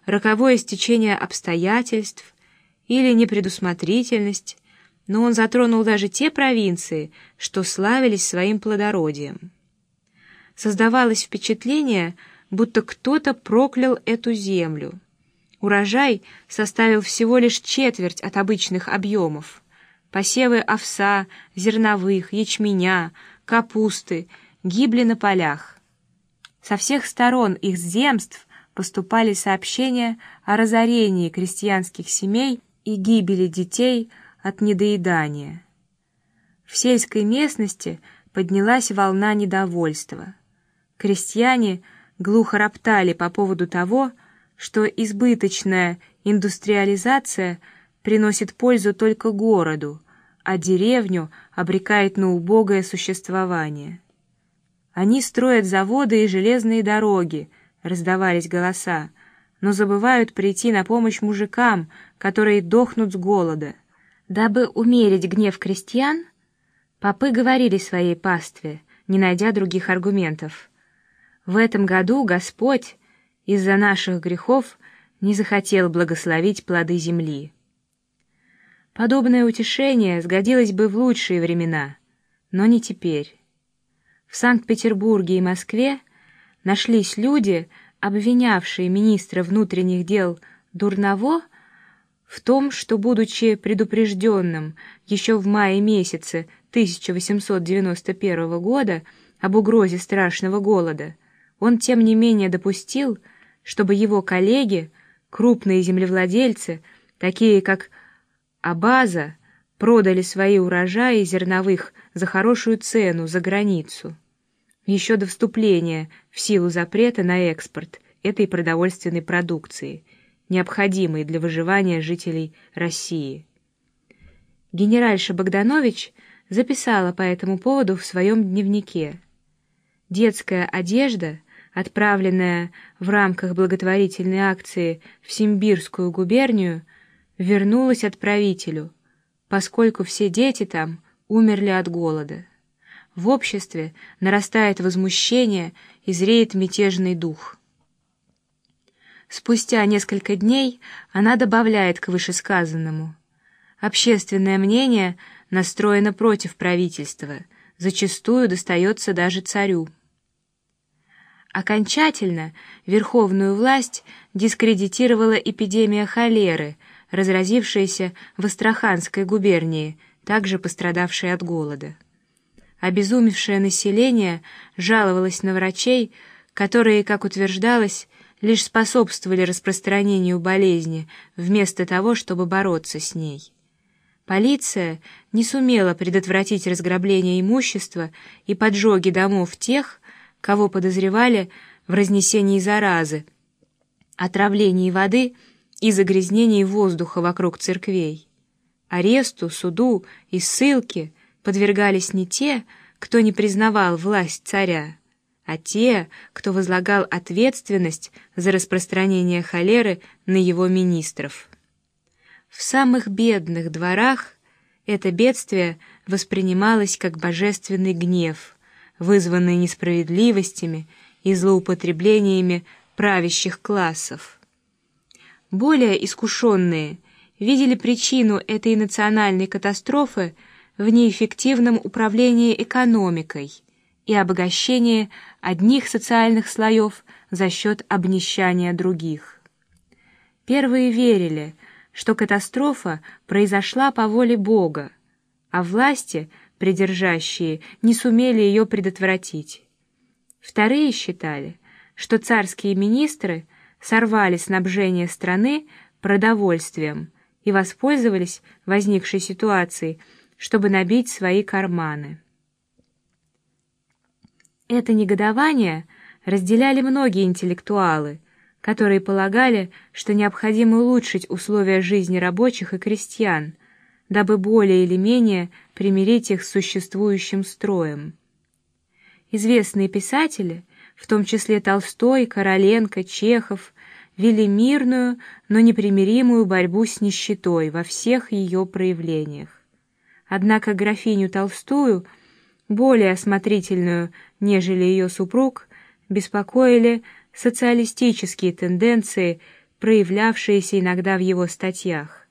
роковое стечение обстоятельств или непредусмотрительность, но он затронул даже те провинции, что славились своим плодородием. Создавалось впечатление, будто кто-то проклял эту землю. Урожай составил всего лишь четверть от обычных объемов. Посевы овса, зерновых, ячменя, капусты гибли на полях. Со всех сторон их земств поступали сообщения о разорении крестьянских семей и гибели детей от недоедания. В сельской местности поднялась волна недовольства. Крестьяне глухо роптали по поводу того, что избыточная индустриализация приносит пользу только городу, а деревню обрекает на убогое существование. Они строят заводы и железные дороги, раздавались голоса, но забывают прийти на помощь мужикам, которые дохнут с голода. Дабы умерить гнев крестьян, попы говорили своей пастве, не найдя других аргументов: в этом году Господь из-за наших грехов не захотел благословить плоды земли. Подобное утешение сгодилось бы в лучшие времена, но не теперь. В Санкт-Петербурге и Москве нашлись люди, обвинявшие министра внутренних дел Дурново в том, что, будучи предупрежденным еще в мае месяце 1891 года об угрозе страшного голода, он тем не менее допустил, чтобы его коллеги, крупные землевладельцы, такие как Абаза, продали свои урожаи зерновых за хорошую цену за границу, еще до вступления в силу запрета на экспорт этой продовольственной продукции, необходимой для выживания жителей России. Генеральша Богданович записала по этому поводу в своем дневнике: детская одежда, отправленная в рамках благотворительной акции в Симбирскую губернию, вернулась отправителю, поскольку все дети там умерли от голода. В обществе нарастает возмущение и зреет мятежный дух. Спустя несколько дней она добавляет к вышесказанному: общественное мнение настроено против правительства, зачастую достается даже царю. Окончательно верховную власть дискредитировала эпидемия холеры, разразившаяся в Астраханской губернии, также пострадавшей от голода. Обезумевшее население жаловалось на врачей, которые, как утверждалось, лишь способствовали распространению болезни, вместо того, чтобы бороться с ней. Полиция не сумела предотвратить разграбление имущества и поджоги домов тех, кого подозревали в разнесении заразы, отравлении воды и загрязнении воздуха вокруг церквей. Аресту, суду и ссылке подвергались не те, кто не признавал власть царя, а те, кто возлагал ответственность за распространение холеры на его министров. В самых бедных дворах это бедствие воспринималось как божественный гнев, вызванный несправедливостями и злоупотреблениями правящих классов. Более искушенные видели причину этой национальной катастрофы в неэффективном управлении экономикой и обогащении одних социальных слоев за счет обнищания других. Первые верили, что катастрофа произошла по воле Бога, а власти, придержащие, не сумели ее предотвратить. Вторые считали, что царские министры сорвали снабжение страны продовольствием и воспользовались возникшей ситуацией, чтобы набить свои карманы. Это негодование разделяли многие интеллектуалы, которые полагали, что необходимо улучшить условия жизни рабочих и крестьян, дабы более или менее примирить их с существующим строем. Известные писатели, в том числе Толстой, Короленко, Чехов, вели мирную, но непримиримую борьбу с нищетой во всех ее проявлениях. Однако графиню Толстую, более осмотрительную, нежели ее супруг, беспокоили социалистические тенденции проявлявшиеся иногда в его статьях.